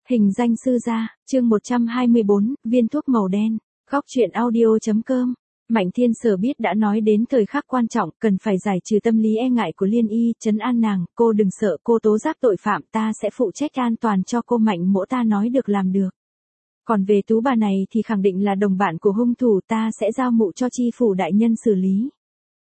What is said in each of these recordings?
Hình danh sư gia, chương 124, viên thuốc màu đen. Góc truyện audio.com. Mạnh Thiên Sở biết đã nói đến thời khắc quan trọng, cần phải giải trừ tâm lý e ngại của Liên Y, trấn an nàng, cô đừng sợ, cô tố giác tội phạm, ta sẽ phụ trách an toàn cho cô, Mạnh mỗ ta nói được làm được. Còn về Tú bà này thì khẳng định là đồng bạn của hung thủ, ta sẽ giao mụ cho chi phủ đại nhân xử lý.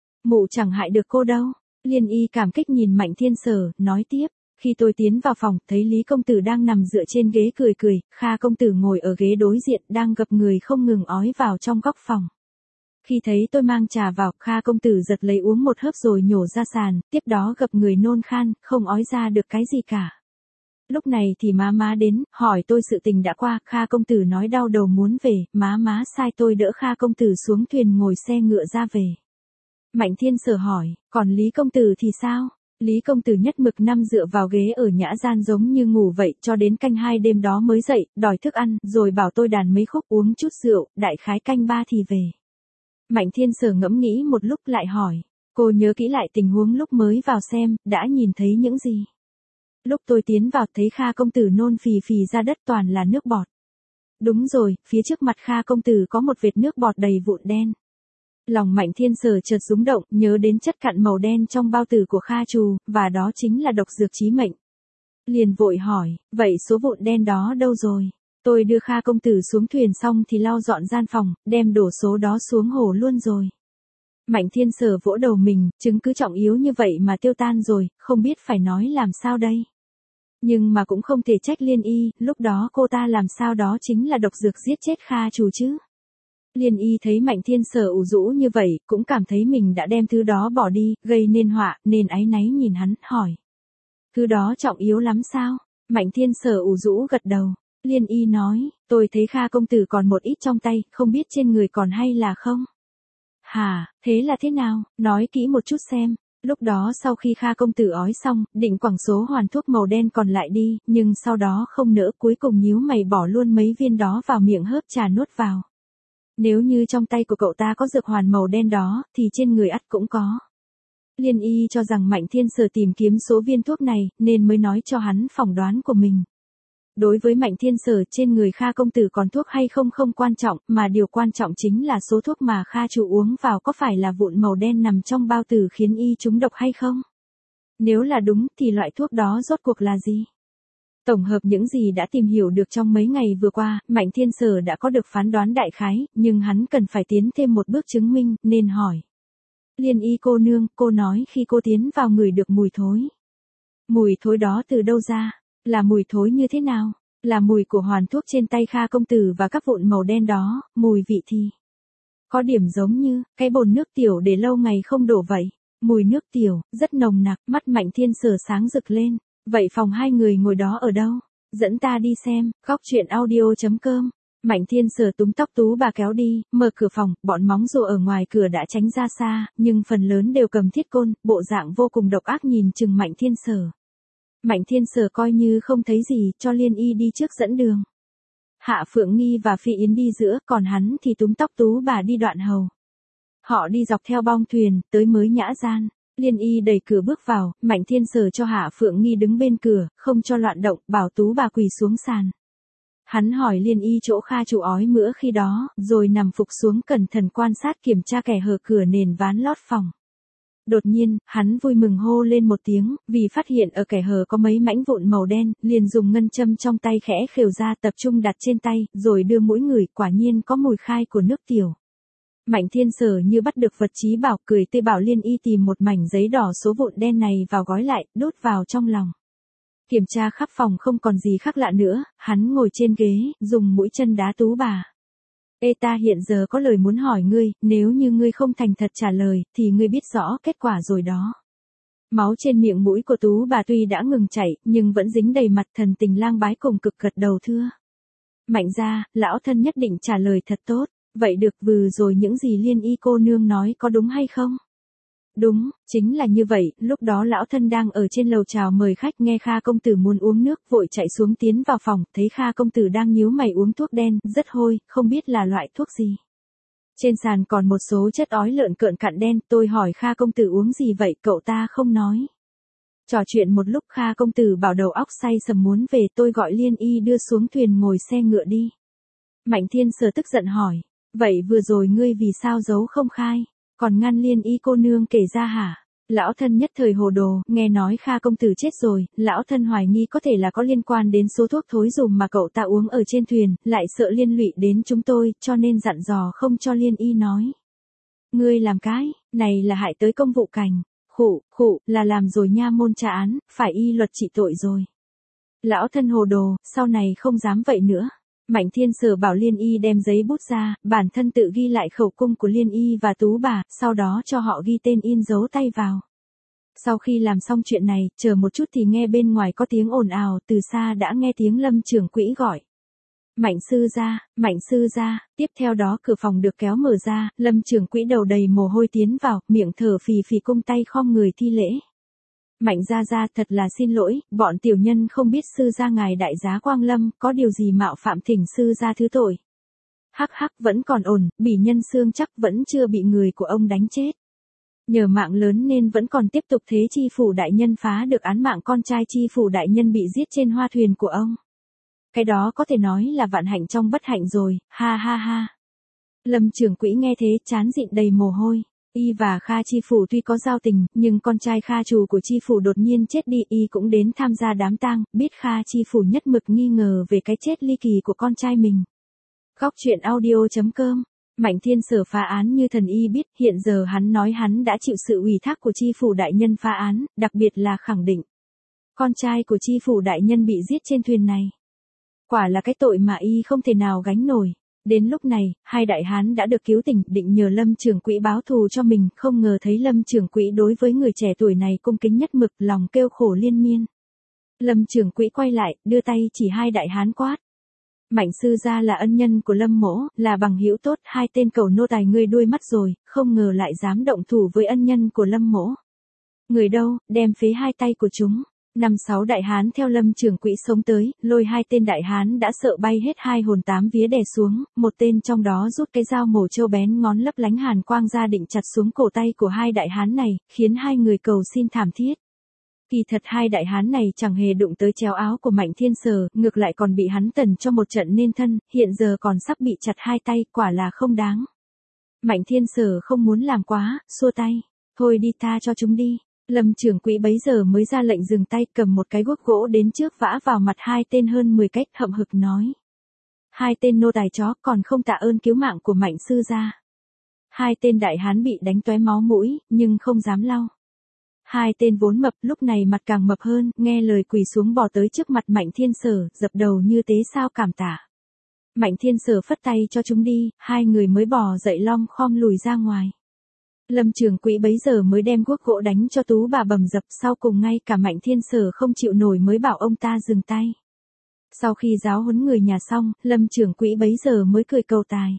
Mụ chẳng hại được cô đâu. Liên Y cảm kích nhìn Mạnh Thiên Sở, nói tiếp. Khi tôi tiến vào phòng, thấy Lý công tử đang nằm dựa trên ghế cười cười, Kha công tử ngồi ở ghế đối diện đang gập người không ngừng ói vào trong góc phòng. Khi thấy tôi mang trà vào, Kha công tử giật lấy uống một hớp rồi nhổ ra sàn, tiếp đó gập người nôn khan, không ói ra được cái gì cả. Lúc này thì má đến, hỏi tôi sự tình đã qua, Kha công tử nói đau đầu muốn về, má sai tôi đỡ Kha công tử xuống thuyền ngồi xe ngựa ra về. Mạnh Thiên Sở hỏi, còn Lý công tử thì sao? Lý công tử nhất mực nằm dựa vào ghế ở nhã gian giống như ngủ vậy, cho đến canh 2 đêm đó mới dậy, đòi thức ăn, rồi bảo tôi đàn mấy khúc uống chút rượu, đại khái canh 3 thì về. Mạnh Thiên Sở ngẫm nghĩ một lúc lại hỏi, cô nhớ kỹ lại tình huống lúc mới vào xem, đã nhìn thấy những gì? Lúc tôi tiến vào thấy Kha công tử nôn phì phì ra đất toàn là nước bọt. Đúng rồi, phía trước mặt Kha công tử có một vệt nước bọt đầy vụn đen. Lòng Mạnh Thiên Sở chợt rung động, nhớ đến chất cặn màu đen trong bao tử của Kha Trù, và đó chính là độc dược chí mệnh. Liền vội hỏi, vậy số vụn đen đó đâu rồi? Tôi đưa Kha công tử xuống thuyền xong thì lau dọn gian phòng, đem đổ số đó xuống hồ luôn rồi. Mạnh Thiên Sở vỗ đầu mình, chứng cứ trọng yếu như vậy mà tiêu tan rồi, không biết phải nói làm sao đây. Nhưng mà cũng không thể trách Liên Y, lúc đó cô ta làm sao đó chính là độc dược giết chết Kha Trù chứ. Liên Y thấy Mạnh Thiên Sở ủ rũ như vậy, cũng cảm thấy mình đã đem thứ đó bỏ đi, gây nên họa, nên áy náy nhìn hắn, hỏi. Thứ đó trọng yếu lắm sao? Mạnh Thiên Sở ủ rũ gật đầu. Liên Y nói, tôi thấy Kha công tử còn một ít trong tay, không biết trên người còn hay là không? Hả, thế là thế nào? Nói kỹ một chút xem. Lúc đó sau khi Kha công tử ói xong, định quẳng số hoàn thuốc màu đen còn lại đi, nhưng sau đó không nỡ, cuối cùng nhíu mày bỏ luôn mấy viên đó vào miệng hớp trà nuốt vào. Nếu như trong tay của cậu ta có dược hoàn màu đen đó, thì trên người ắt cũng có. Liên Y cho rằng Mạnh Thiên Sở tìm kiếm số viên thuốc này, nên mới nói cho hắn phỏng đoán của mình. Đối với Mạnh Thiên Sở, trên người Kha công tử còn thuốc hay không không quan trọng, mà điều quan trọng chính là số thuốc mà Kha Trù uống vào có phải là vụn màu đen nằm trong bao tử khiến y trúng độc hay không? Nếu là đúng, thì loại thuốc đó rốt cuộc là gì? Tổng hợp những gì đã tìm hiểu được trong mấy ngày vừa qua, Mạnh Thiên Sở đã có được phán đoán đại khái, nhưng hắn cần phải tiến thêm một bước chứng minh, nên hỏi. Liên Y cô nương, cô nói khi cô tiến vào ngửi được mùi thối. Mùi thối đó từ đâu ra? Là mùi thối như thế nào? Là mùi của hoàn thuốc trên tay Kha công tử và các vụn màu đen đó, mùi vị thì có điểm giống như cái bồn nước tiểu để lâu ngày không đổ vậy. Mùi nước tiểu, rất nồng nặc, mắt Mạnh Thiên Sở sáng rực lên. Vậy phòng hai người ngồi đó ở đâu? Dẫn ta đi xem. Góc truyện audio.com. Mạnh Thiên Sở túm tóc Tú bà kéo đi, mở cửa phòng, bọn móng rùa ở ngoài cửa đã tránh ra xa, nhưng phần lớn đều cầm thiết côn, bộ dạng vô cùng độc ác nhìn chừng Mạnh Thiên Sở. Mạnh Thiên Sở coi như không thấy gì, cho Liên Y đi trước dẫn đường. Hạ Phượng Nghi và Phi Yến đi giữa, còn hắn thì túm tóc Tú bà đi đoạn hầu. Họ đi dọc theo bong thuyền, tới mới nhã gian. Liên Y đẩy cửa bước vào, Mạnh Thiên Sở cho Hạ Phượng Nghi đứng bên cửa, không cho loạn động, bảo Tú bà quỳ xuống sàn. Hắn hỏi Liên Y chỗ Kha Trù ói mửa khi đó, rồi nằm phục xuống cẩn thận quan sát kiểm tra kẻ hở cửa nền ván lót phòng. Đột nhiên, hắn vui mừng hô lên một tiếng, vì phát hiện ở kẻ hở có mấy mảnh vụn màu đen, liền dùng ngân châm trong tay khẽ khều ra tập trung đặt trên tay, rồi đưa mũi ngửi, quả nhiên có mùi khai của nước tiểu. Mạnh Thiên Sở như bắt được vật chí bảo, cười tươi bảo Liên Y tìm một mảnh giấy đỏ số vụn đen này vào gói lại, đốt vào trong lòng. Kiểm tra khắp phòng không còn gì khác lạ nữa, hắn ngồi trên ghế, dùng mũi chân đá Tú bà. Ê ta hiện giờ có lời muốn hỏi ngươi, nếu như ngươi không thành thật trả lời, thì ngươi biết rõ kết quả rồi đó. Máu trên miệng mũi của Tú bà tuy đã ngừng chảy, nhưng vẫn dính đầy mặt, thần tình lang bái cùng cực gật đầu thưa. Mạnh gia, lão thân nhất định trả lời thật tốt. Vậy được, vừa rồi những gì Liên Y cô nương nói có đúng hay không? Đúng, chính là như vậy, lúc đó lão thân đang ở trên lầu chào mời khách, nghe Kha công tử muốn uống nước, vội chạy xuống tiến vào phòng, thấy Kha công tử đang nhíu mày uống thuốc đen, rất hôi, không biết là loại thuốc gì. Trên sàn còn một số chất ói lợn cợn cặn đen, tôi hỏi Kha công tử uống gì vậy, cậu ta không nói. Trò chuyện một lúc Kha công tử bảo đầu óc say sầm muốn về, tôi gọi Liên Y đưa xuống thuyền ngồi xe ngựa đi. Mạnh Thiên Sở tức giận hỏi, vậy vừa rồi ngươi vì sao giấu không khai, còn ngăn Liên Y cô nương kể ra hả? Lão thân nhất thời hồ đồ, nghe nói Kha công tử chết rồi, lão thân hoài nghi có thể là có liên quan đến số thuốc thối dùng mà cậu ta uống ở trên thuyền, lại sợ liên lụy đến chúng tôi, cho nên dặn dò không cho Liên Y nói. Ngươi làm cái, này là hại tới công vụ cảnh, khụ, là làm rồi nha môn tra án, phải y luật trị tội rồi. Lão thân hồ đồ, sau này không dám vậy nữa. Mạnh Thiên Sở bảo Liên Y đem giấy bút ra, bản thân tự ghi lại khẩu cung của Liên Y và Tú bà, sau đó cho họ ghi tên in dấu tay vào. Sau khi làm xong chuyện này, chờ một chút thì nghe bên ngoài có tiếng ồn ào, từ xa đã nghe tiếng Lâm trưởng quỹ gọi. Mạnh sư gia, tiếp theo đó cửa phòng được kéo mở ra, Lâm trưởng quỹ đầu đầy mồ hôi tiến vào, miệng thở phì phì cung tay khom người thi lễ. Mạnh gia thật là xin lỗi, bọn tiểu nhân không biết sư gia ngài đại giá quang lâm, có điều gì mạo phạm thỉnh sư gia thứ tội. Hắc vẫn còn ổn, bỉ nhân xương chắc vẫn chưa bị người của ông đánh chết. Nhờ mạng lớn nên vẫn còn tiếp tục thế chi phủ đại nhân phá được án mạng con trai chi phủ đại nhân bị giết trên hoa thuyền của ông. Cái đó có thể nói là vạn hạnh trong bất hạnh rồi, ha. Lâm trưởng quỹ nghe thế trán dịn đầy mồ hôi. Y và Kha chi phủ tuy có giao tình, nhưng con trai Kha chủ của chi phủ đột nhiên chết đi, y cũng đến tham gia đám tang, biết Kha chi phủ nhất mực nghi ngờ về cái chết ly kỳ của con trai mình. Góc truyện audio.com. Mạnh Thiên Sở phá án như thần y biết, hiện giờ hắn nói hắn đã chịu sự ủy thác của chi phủ đại nhân phá án, đặc biệt là khẳng định con trai của chi phủ đại nhân bị giết trên thuyền này. Quả là cái tội mà y không thể nào gánh nổi. Đến lúc này, hai đại hán đã được cứu tỉnh, định nhờ Lâm trưởng quỹ báo thù cho mình, không ngờ thấy Lâm trưởng quỹ đối với người trẻ tuổi này cung kính nhất mực, lòng kêu khổ liên miên. Lâm trưởng quỹ quay lại, đưa tay chỉ hai đại hán quát. Mạnh sư gia là ân nhân của Lâm mỗ, là bằng hữu tốt, hai tên cầu nô tài ngươi đuôi mắt rồi, không ngờ lại dám động thủ với ân nhân của Lâm mỗ. Người đâu, đem phế hai tay của chúng. 5-6 đại hán theo Lâm trưởng quỹ sống tới, lôi hai tên đại hán đã sợ bay hết hai hồn tám vía đè xuống, một tên trong đó rút cái dao mổ trâu bén ngón lấp lánh hàn quang ra định chặt xuống cổ tay của hai đại hán này, khiến hai người cầu xin thảm thiết. Kỳ thật hai đại hán này chẳng hề đụng tới chéo áo của Mạnh Thiên Sở, ngược lại còn bị hắn tần cho một trận nên thân, hiện giờ còn sắp bị chặt hai tay, quả là không đáng. Mạnh Thiên Sở không muốn làm quá, xua tay, thôi đi tha cho chúng đi. Lâm trưởng quỹ bấy giờ mới ra lệnh dừng tay, cầm một cái guốc gỗ đến trước vã vào mặt hai tên hơn 10 cách, hậm hực nói. Hai tên nô tài chó còn không tạ ơn cứu mạng của Mạnh sư gia. Hai tên đại hán bị đánh tóe máu mũi, nhưng không dám lau. Hai tên vốn mập lúc này mặt càng mập hơn, nghe lời quỳ xuống bò tới trước mặt Mạnh Thiên Sở, dập đầu như tế sao cảm tạ. Mạnh Thiên Sở phất tay cho chúng đi, hai người mới bò dậy lom khom lùi ra ngoài. Lâm trưởng quỹ bấy giờ mới đem guốc gỗ đánh cho Tú bà bầm dập, sau cùng ngay cả Mạnh Thiên Sở không chịu nổi mới bảo ông ta dừng tay. Sau khi giáo huấn người nhà xong, Lâm trưởng quỹ bấy giờ mới cười cầu tài.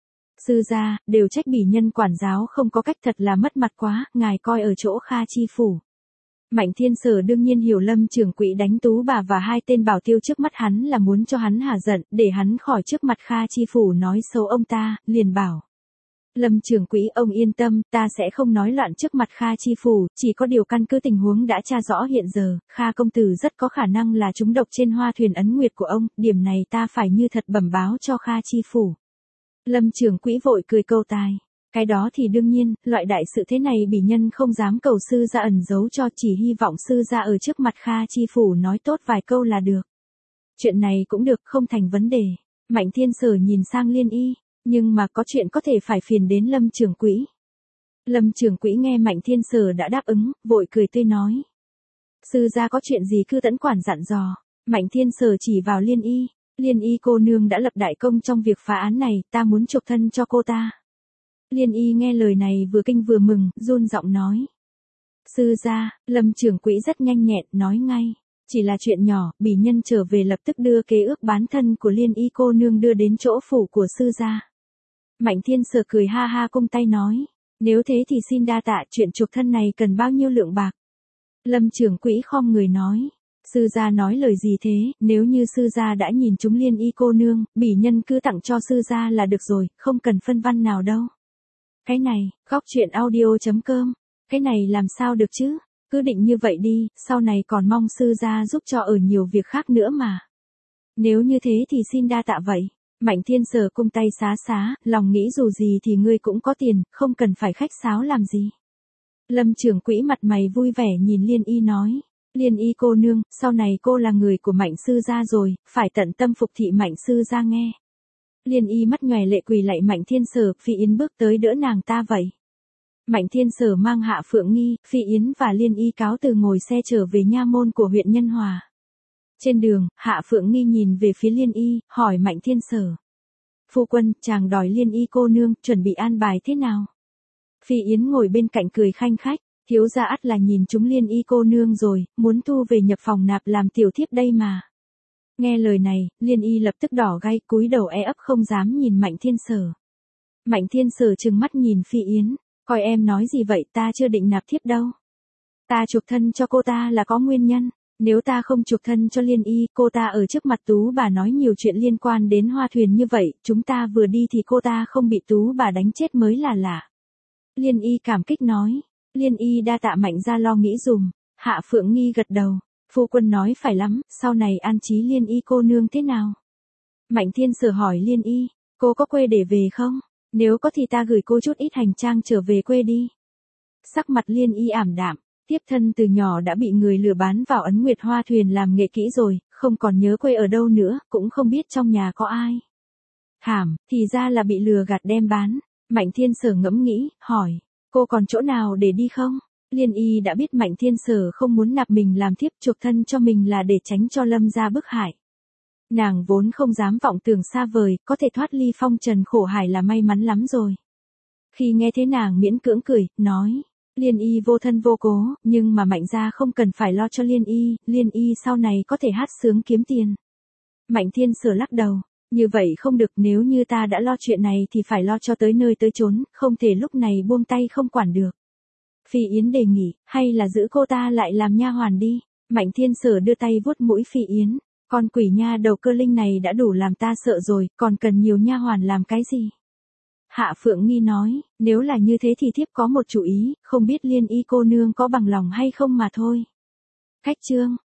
Sư gia, đều trách bỉ nhân quản giáo không có cách, thật là mất mặt quá, ngài coi ở chỗ Kha chi phủ. Mạnh Thiên Sở đương nhiên hiểu Lâm trưởng quỹ đánh Tú bà và hai tên bảo tiêu trước mắt hắn là muốn cho hắn hả giận, để hắn khỏi trước mặt Kha chi phủ nói xấu ông ta, liền bảo. Lâm trưởng quỹ ông yên tâm, ta sẽ không nói loạn trước mặt Kha chi phủ, chỉ có điều căn cứ tình huống đã tra rõ hiện giờ, Kha công tử rất có khả năng là trúng độc trên hoa thuyền ấn nguyệt của ông, điểm này ta phải như thật bẩm báo cho Kha chi phủ. Lâm trưởng quỹ vội cười câu tài. Cái đó thì đương nhiên, loại đại sự thế này bỉ nhân không dám cầu sư gia ẩn giấu cho, chỉ hy vọng sư gia ở trước mặt Kha chi phủ nói tốt vài câu là được. Chuyện này cũng được, không thành vấn đề. Mạnh Thiên Sở nhìn sang Liên Y. Nhưng mà có chuyện có thể phải phiền đến Lâm trưởng quỹ. Lâm trưởng quỹ nghe Mạnh Thiên Sở đã đáp ứng, vội cười tươi nói. Sư gia có chuyện gì cứ tẫn quản dặn dò. Mạnh Thiên Sở chỉ vào Liên Y. Liên Y cô nương đã lập đại công trong việc phá án này, ta muốn chuộc thân cho cô ta. Liên Y nghe lời này vừa kinh vừa mừng, run giọng nói. Sư gia, Lâm trưởng quỹ rất nhanh nhẹn, nói ngay. Chỉ là chuyện nhỏ, bỉ nhân trở về lập tức đưa kế ước bán thân của Liên Y cô nương đưa đến chỗ phủ của sư gia. Mạnh Thiên Sở cười ha ha cung tay nói. Nếu thế thì xin đa tạ, chuyện chuộc thân này cần bao nhiêu lượng bạc? Lâm trưởng quỹ khom người nói. Sư gia nói lời gì thế, nếu như sư gia đã nhìn chúng Liên Y cô nương, bỉ nhân cứ tặng cho sư gia là được rồi, không cần phân văn nào đâu. Cái này, góc truyện audio.com, cái này làm sao được chứ? Cứ định như vậy đi, sau này còn mong sư gia giúp cho ở nhiều việc khác nữa mà. Nếu như thế thì xin đa tạ vậy. Mạnh Thiên Sở cung tay xá xá, lòng nghĩ dù gì thì ngươi cũng có tiền, không cần phải khách sáo làm gì. Lâm trưởng quỹ mặt mày vui vẻ nhìn Liên Y nói. Liên Y cô nương, sau này cô là người của Mạnh sư gia rồi, phải tận tâm phục thị Mạnh sư gia nghe. Liên Y mắt nhòe lệ quỳ lạy Mạnh Thiên Sở, Phi Yến bước tới đỡ nàng ta vậy. Mạnh Thiên Sở mang Hạ Phượng Nghi, Phi Yến và Liên Y cáo từ ngồi xe trở về nha môn của huyện Nhân Hòa. Trên đường, Hạ Phượng Nghi nhìn về phía Liên Y, hỏi Mạnh Thiên Sở. Phu quân, chàng đòi Liên Y cô nương, chuẩn bị an bài thế nào? Phi Yến ngồi bên cạnh cười khanh khách, thiếu gia ắt là nhìn chúng Liên Y cô nương rồi, muốn thu về nhập phòng nạp làm tiểu thiếp đây mà. Nghe lời này, Liên Y lập tức đỏ gay cúi đầu ấp không dám nhìn Mạnh Thiên Sở. Mạnh Thiên Sở trừng mắt nhìn Phi Yến, coi em nói gì vậy, ta chưa định nạp thiếp đâu. Ta chuộc thân cho cô ta là có nguyên nhân. Nếu ta không chuộc thân cho Liên Y, cô ta ở trước mặt Tú bà nói nhiều chuyện liên quan đến Hoa Thuyền như vậy, chúng ta vừa đi thì cô ta không bị Tú bà đánh chết mới là lạ. Liên Y cảm kích nói. Liên Y đa tạ Mạnh gia lo nghĩ dùm. Hạ Phượng Nghi gật đầu. Phu quân nói phải lắm, sau này an trí Liên Y cô nương thế nào? Mạnh Thiên Sở hỏi Liên Y, cô có quê để về không? Nếu có thì ta gửi cô chút ít hành trang trở về quê đi. Sắc mặt Liên Y ảm đạm. Tiếp thân từ nhỏ đã bị người lừa bán vào Ấn Nguyệt Hoa Thuyền làm nghệ kỹ rồi, không còn nhớ quê ở đâu nữa, cũng không biết trong nhà có ai. Thảm, thì ra là bị lừa gạt đem bán. Mạnh Thiên Sở ngẫm nghĩ, hỏi, cô còn chỗ nào để đi không? Liên Y đã biết Mạnh Thiên Sở không muốn nạp mình làm thiếp chuộc thân cho mình là để tránh cho Lâm gia bức hại. Nàng vốn không dám vọng tưởng xa vời, có thể thoát ly phong trần khổ hải là may mắn lắm rồi. Khi nghe thế nàng miễn cưỡng cười, nói. Liên Y vô thân vô cố, nhưng mà Mạnh gia không cần phải lo cho Liên Y sau này có thể hát sướng kiếm tiền. Mạnh Thiên Sở lắc đầu, như vậy không được, nếu như ta đã lo chuyện này thì phải lo cho tới nơi tới chốn, không thể lúc này buông tay không quản được. Phi Yến đề nghị, hay là giữ cô ta lại làm nha hoàn đi. Mạnh Thiên Sở đưa tay vuốt mũi Phi Yến, con quỷ nha đầu cơ linh này đã đủ làm ta sợ rồi, còn cần nhiều nha hoàn làm cái gì? Hạ Phượng Nghi nói, nếu là như thế thì thiếp có một chủ ý, không biết Liên Y cô nương có bằng lòng hay không mà thôi. Khách chương.